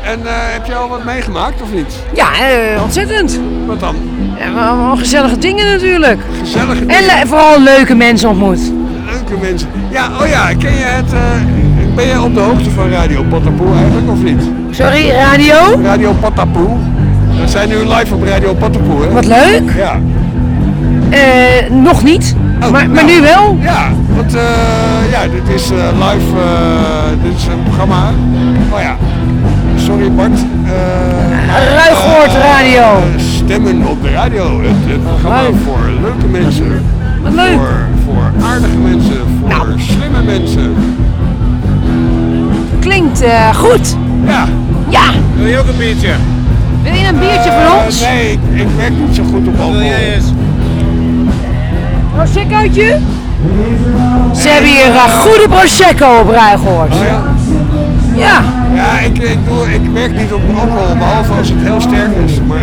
En heb je al wat meegemaakt of niet? Ja, ontzettend. Wat dan? Ja, gezellige dingen natuurlijk. Gezellige dingen? En vooral leuke mensen ontmoet. Leuke mensen. Ja, oh ja, ken je het... ben je op de hoogte van Radio Patapoe eigenlijk, of niet? Sorry, radio? Radio Patapoe. We zijn nu live op Radio Patapoe, hè? Wat leuk. Ja. Nog niet, maar nu wel. Ja, want dit is live, dit is een programma. Oh ja, sorry Bart. Ruigoord Radio. Stemmen op de radio, het programma voor leuke mensen. Wat leuk. Voor aardige mensen, voor slimme mensen. Klinkt goed. Ja. Ja. Wil je ook een biertje? Wil je een biertje van ons? Nee, ik werk niet zo goed op alcohol. Wil jij eens? Proseccootje? Ze hebben hier een goede Prosecco op Ruigoord. Oh, ja? Ja. Ja, ik werk niet op alcohol, behalve als het heel sterk is. Maar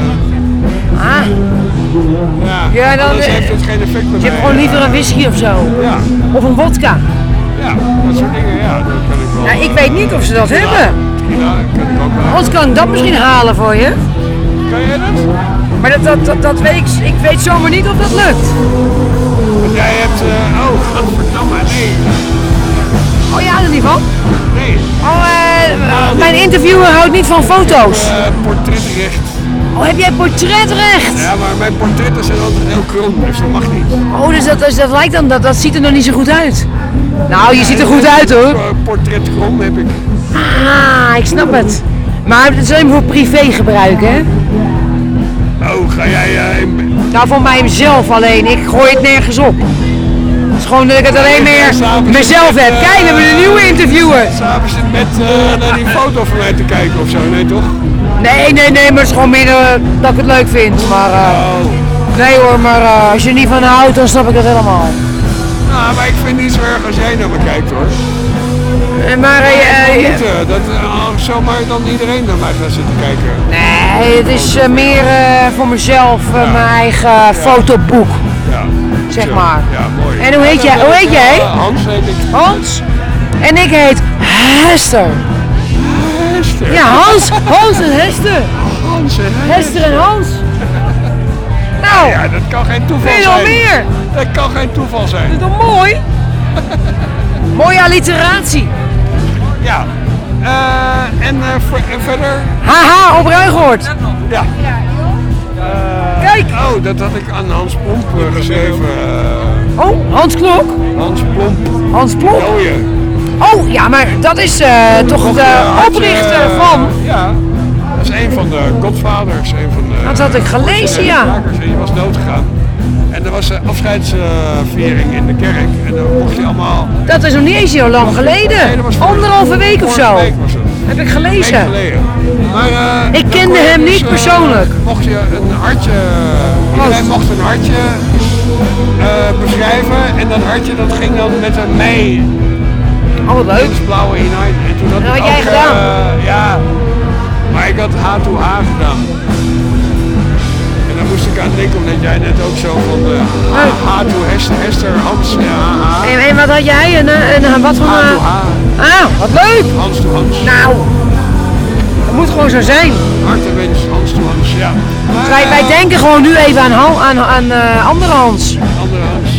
Ja, dan anders heeft het geen effect bij mij. je hebt gewoon liever een whisky of zo. Ja. Of een vodka. Ja, dat soort dingen, ja, dat kan ik wel. Ja, ik weet niet of ze dat hebben. Ja, dat kan ik ook wel. Anders kan ik dat misschien halen voor je. Kan jij dat? Maar dat weet ik weet zomaar niet of dat lukt. Want jij hebt, godverdamme, nee. Oh ja, er niet van? Nee. Mijn interviewer houdt niet van foto's. Portretrecht. Oh, heb jij portretrecht? Ja, maar mijn portretten zijn altijd heel krom, dus dat mag niet. Oh, dus dat lijkt dan, dat ziet er nog niet zo goed uit. Nou, je ziet er goed uit hoor. Portretkrom heb ik. Ah, ik snap het. Maar het is alleen voor privé gebruik, hè? Oh, ga jij... Nou, voor mijzelf alleen. Ik gooi het nergens op. Het is gewoon dat ik het alleen meer mezelf heb. Kijk, we hebben een nieuwe interviewer. S'avonds in bed naar die foto van mij te kijken of zo, nee toch? Nee, maar het is gewoon meer dat ik het leuk vind. Maar nee hoor, maar als je er niet van houdt, dan snap ik het helemaal. Nou, maar ik vind het niet zo erg als jij naar me kijkt hoor. Maar dat zomaar dan iedereen naar mij gaat zitten kijken. nee, het is meer voor mezelf, mijn eigen fotoboek. Ja. Zeg Zo. maar. Ja, mooi. En hoe heet jij? Hoe heet jij? Hans heet ik. Hans. En ik heet Hester. Hester. Ja, Hans en Hester. Hans en Hester en Hans. Nou, Ja, dat kan geen toeval veel zijn. meer. Dat kan geen toeval zijn. Dat is toch mooi? Mooie alliteratie. Ja. En verder? Haha, op Ruigoord. Ja. Kijk. Oh, dat had ik aan Hans Plomp geschreven. Oh, Hans Klok. Hans Plomp. Hans Plok. Oh, ja, maar dat is toch de oprichter van... Ja, dat is een van de Godfathers. Een van de, Dat had ik gelezen, ja. En die was doodgegaan. En er was een afscheidsviering in de kerk. En dan mocht je allemaal... Dat is nog niet eens heel lang geleden. Nee, dat was Anderhalve week of zo. Vorige week was het. Heb ik Een gelezen. week geleden. Maar, Ik dan kende kon je hem dus, niet persoonlijk. Mocht je een hartje... Iedereen mocht een hartje beschrijven. En dat hartje dat ging dan met een mei. Oh, wat leuk. Blauwe hinein. En toen had Dat ik had jij ook, gedaan? ja. Maar ik had H2H gedaan. En dan moest ik aan denken, omdat jij net ook zo van H2 Hester, Hans, En wat had jij? En wat van... H2H. Ah, wat leuk. Hans to Hans. Nou, dat moet gewoon zo zijn. Hartenwens, Hans to Hans, ja. Maar, Dus wij denken gewoon nu even aan andere Hans. Andere Hans.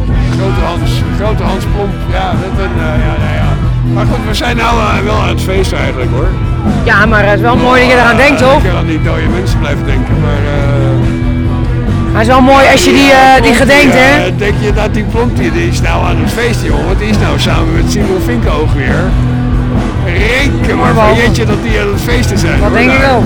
Grote Hans Plomp. Ja, ja. Maar goed, we zijn nou wel aan het feest eigenlijk hoor. Ja, maar het is wel mooi dat je eraan denkt, toch? Ik kan aan die dode mensen blijven denken, maar... Het is wel mooi als je die gedenkt, hè? Denk je dat die Plomp die is nou aan het feest, joh? Want die is nou samen met Simon Vinkoog weer. Reken maar van jeetje dat die aan het feesten zijn. Dat denk ik wel.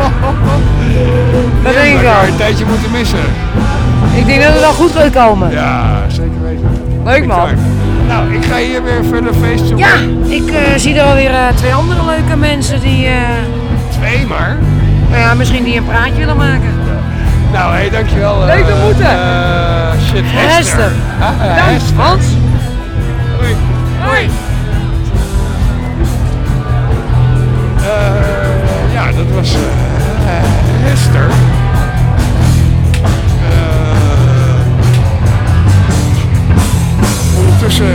Dat denk ik wel. Een tijdje moeten missen. Ik denk dat het wel goed gaat komen. Ja, zeker weten. Leuk man. Nou, ik ga hier weer verder feest zoeken. Ja, ik zie er alweer 2 andere leuke mensen die... 2 maar? Nou ja, misschien die een praatje willen maken. Nou, hé, dankjewel. Leuk te ontmoeten. Shit, Hester. Bedankt, Hans.